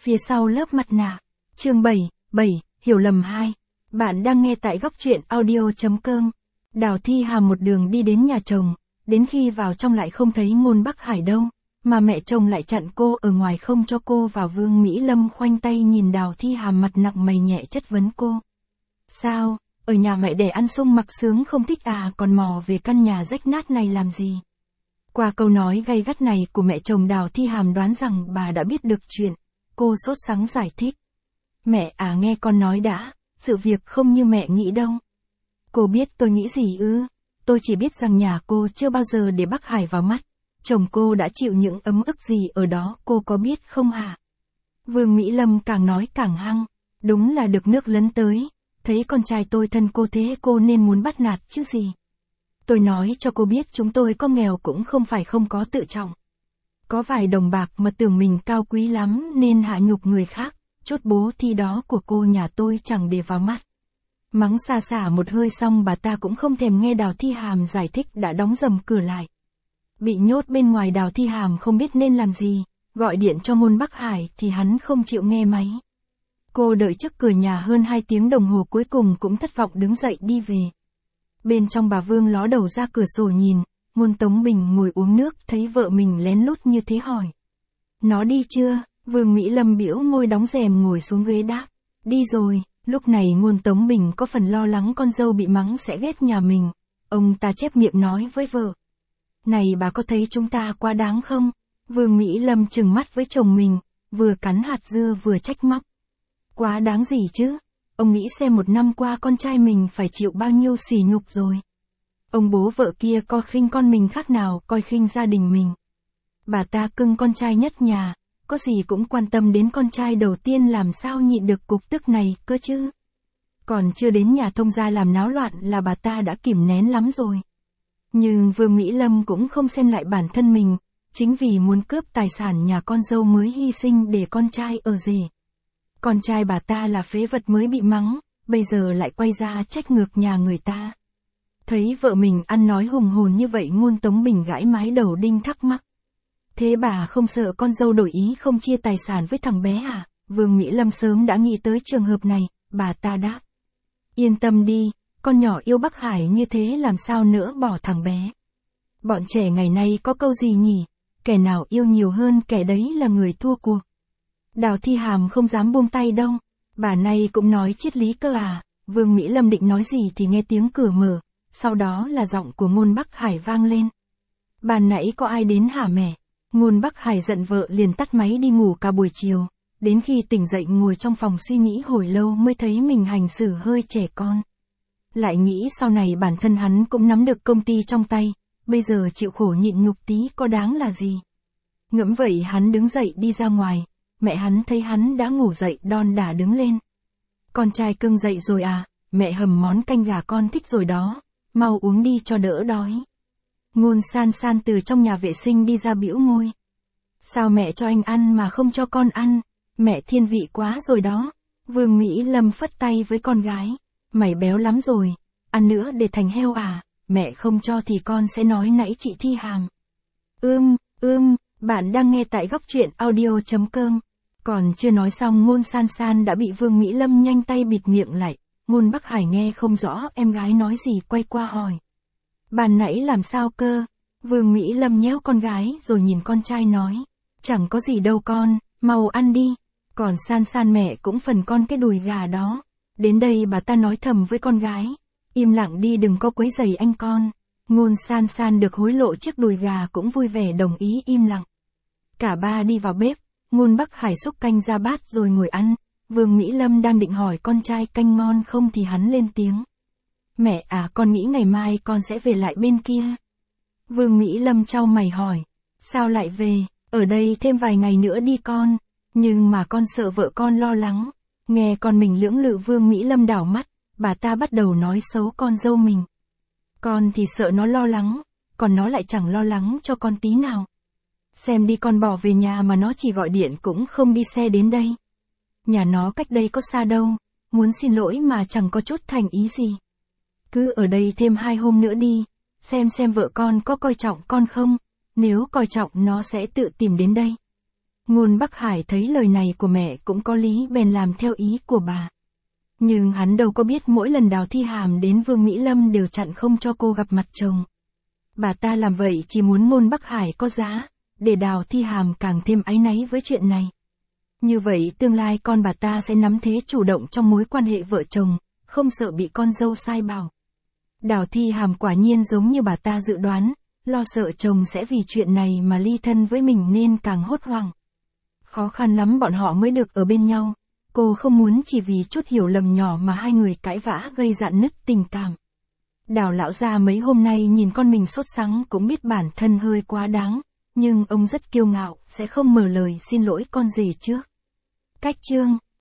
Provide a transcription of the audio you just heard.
Phía sau lớp mặt nạ. Chương 7, hiểu lầm 2. Bạn đang nghe tại góc truyện audio.com. Đào Thi Hàm một đường đi đến nhà chồng, đến khi vào trong lại không thấy Ngôn Bắc Hải đâu, mà mẹ chồng lại chặn cô ở ngoài không cho cô vào. Vương Mỹ Lâm khoanh tay nhìn Đào Thi Hàm mặt nặng mày nhẹ chất vấn cô. Sao, ở nhà mẹ đẻ ăn sung mặc sướng không thích à, còn mò về căn nhà rách nát này làm gì? Qua câu nói gay gắt này của mẹ chồng, Đào Thi Hàm đoán rằng bà đã biết được chuyện. Cô sốt sắng giải thích. Mẹ à, nghe con nói đã, sự việc không như mẹ nghĩ đâu. Cô biết tôi nghĩ gì ư? Tôi chỉ biết rằng nhà cô chưa bao giờ để Bắc Hải vào mắt. Chồng cô đã chịu những ấm ức gì ở đó, cô có biết không hả? Vương Mỹ Lâm càng nói càng hăng. Đúng là được nước lấn tới. Thấy con trai tôi thân cô thế cô nên muốn bắt nạt chứ gì. Tôi nói cho cô biết chúng tôi có nghèo cũng không phải không có tự trọng. Có vài đồng bạc mà tưởng mình cao quý lắm nên hạ nhục người khác, chốt bố thi đó của cô nhà tôi chẳng để vào mắt. Mắng xa xả một hơi xong bà ta cũng không thèm nghe Đào Thi Hàm giải thích, đã đóng rầm cửa lại. Bị nhốt bên ngoài, Đào Thi Hàm không biết nên làm gì, gọi điện cho Ngôn Bắc Hải thì hắn không chịu nghe máy. Cô đợi trước cửa nhà hơn 2 tiếng đồng hồ cuối cùng cũng thất vọng đứng dậy đi về. Bên trong bà Vương ló đầu ra cửa sổ nhìn, Ngôn Tống Bình ngồi uống nước thấy vợ mình lén lút như thế hỏi. Nó đi chưa? Vương Mỹ Lâm bĩu môi đóng rèm ngồi xuống ghế đáp. Đi rồi. Lúc này Ngôn Tống Bình có phần lo lắng con dâu bị mắng sẽ ghét nhà mình. Ông ta chép miệng nói với vợ. Này bà có thấy chúng ta quá đáng không? Vương Mỹ Lâm trừng mắt với chồng mình, vừa cắn hạt dưa vừa trách móc. Quá đáng gì chứ? Ông nghĩ xem một năm qua con trai mình phải chịu bao nhiêu sỉ nhục rồi. Ông bố vợ kia coi khinh con mình khác nào coi khinh gia đình mình. Bà ta cưng con trai nhất nhà, có gì cũng quan tâm đến con trai đầu tiên, làm sao nhịn được cục tức này cơ chứ. Còn chưa đến nhà thông gia làm náo loạn là bà ta đã kìm nén lắm rồi. Nhưng Vương Mỹ Lâm cũng không xem lại bản thân mình, chính vì muốn cướp tài sản nhà con dâu mới hy sinh để con trai ở rể. Con trai bà ta là phế vật mới bị mắng, bây giờ lại quay ra trách ngược nhà người ta. Thấy vợ mình ăn nói hùng hồn như vậy, Ngôn Tống Bình gãi mái đầu đinh thắc mắc. Thế bà không sợ con dâu đổi ý không chia tài sản với thằng bé à? Vương Mỹ Lâm sớm đã nghĩ tới trường hợp này, bà ta đáp. Yên tâm đi, con nhỏ yêu Bắc Hải như thế làm sao nỡ bỏ thằng bé. Bọn trẻ ngày nay có câu gì nhỉ? Kẻ nào yêu nhiều hơn kẻ đấy là người thua cuộc. Đào Thi Hàm không dám buông tay đâu. Bà này cũng nói triết lý cơ à? Vương Mỹ Lâm định nói gì thì nghe tiếng cửa mở, sau đó là giọng của Ngôn Bắc Hải vang lên. Ban nãy có ai đến hả mẹ? Ngôn Bắc Hải giận vợ liền tắt máy đi ngủ cả buổi chiều, đến khi tỉnh dậy ngồi trong phòng suy nghĩ hồi lâu mới thấy mình hành xử hơi trẻ con. Lại nghĩ sau này bản thân hắn cũng nắm được công ty trong tay, bây giờ chịu khổ nhịn nhục tí có đáng là gì. Ngẫm vậy hắn đứng dậy đi ra ngoài, mẹ hắn thấy hắn đã ngủ dậy đon đả đứng lên. Con trai cưng dậy rồi à, mẹ hầm món canh gà con thích rồi đó, mau uống đi cho đỡ đói. Ngôn San San từ trong nhà vệ sinh đi ra bĩu môi. Sao mẹ cho anh ăn mà không cho con ăn, mẹ thiên vị quá rồi đó. Vương Mỹ Lâm phất tay với con gái. Mày béo lắm rồi, ăn nữa để thành heo à, mẹ không cho thì con sẽ nói nãy chị Thi Hàm. Bạn đang nghe tại góc truyện audio.com. Còn chưa nói xong Ngôn San San đã bị Vương Mỹ Lâm nhanh tay bịt miệng lại. Ngôn Bắc Hải nghe không rõ em gái nói gì quay qua hỏi. Ban nãy làm sao cơ? Vương Mỹ Lâm nhéo con gái rồi nhìn con trai nói. Chẳng có gì đâu con, mau ăn đi. Còn San San mẹ cũng phần con cái đùi gà đó. Đến đây bà ta nói thầm với con gái. Im lặng đi, đừng có quấy rầy anh con. Ngôn San San được hối lộ chiếc đùi gà cũng vui vẻ đồng ý im lặng. Cả ba đi vào bếp, Ngôn Bắc Hải xúc canh ra bát rồi ngồi ăn. Vương Mỹ Lâm đang định hỏi con trai canh ngon không thì hắn lên tiếng. Mẹ à, con nghĩ ngày mai con sẽ về lại bên kia. Vương Mỹ Lâm chau mày hỏi. Sao lại về, ở đây thêm vài ngày nữa đi con. Nhưng mà con sợ vợ con lo lắng. Nghe con mình lưỡng lự, Vương Mỹ Lâm đảo mắt, bà ta bắt đầu nói xấu con dâu mình. Con thì sợ nó lo lắng, còn nó lại chẳng lo lắng cho con tí nào. Xem đi, con bỏ về nhà mà nó chỉ gọi điện cũng không đi xe đến đây. Nhà nó cách đây có xa đâu, muốn xin lỗi mà chẳng có chút thành ý gì. Cứ ở đây thêm 2 hôm nữa đi, xem vợ con có coi trọng con không, nếu coi trọng nó sẽ tự tìm đến đây. Ngôn Bắc Hải thấy lời này của mẹ cũng có lý bèn làm theo ý của bà. Nhưng hắn đâu có biết mỗi lần Đào Thi Hàm đến Vương Mỹ Lâm đều chặn không cho cô gặp mặt chồng. Bà ta làm vậy chỉ muốn Ngôn Bắc Hải có giá, để Đào Thi Hàm càng thêm áy náy với chuyện này. Như vậy tương lai con bà ta sẽ nắm thế chủ động trong mối quan hệ vợ chồng, không sợ bị con dâu sai bảo. Đào Thi Hàm quả nhiên giống như bà ta dự đoán, lo sợ chồng sẽ vì chuyện này mà ly thân với mình nên càng hốt hoảng. Khó khăn lắm bọn họ mới được ở bên nhau, cô không muốn chỉ vì chút hiểu lầm nhỏ mà hai người cãi vã gây rạn nứt tình cảm. Đào lão gia mấy hôm nay nhìn con mình sốt sắng cũng biết bản thân hơi quá đáng, nhưng ông rất kiêu ngạo, sẽ không mở lời xin lỗi con rể trước. Cách chương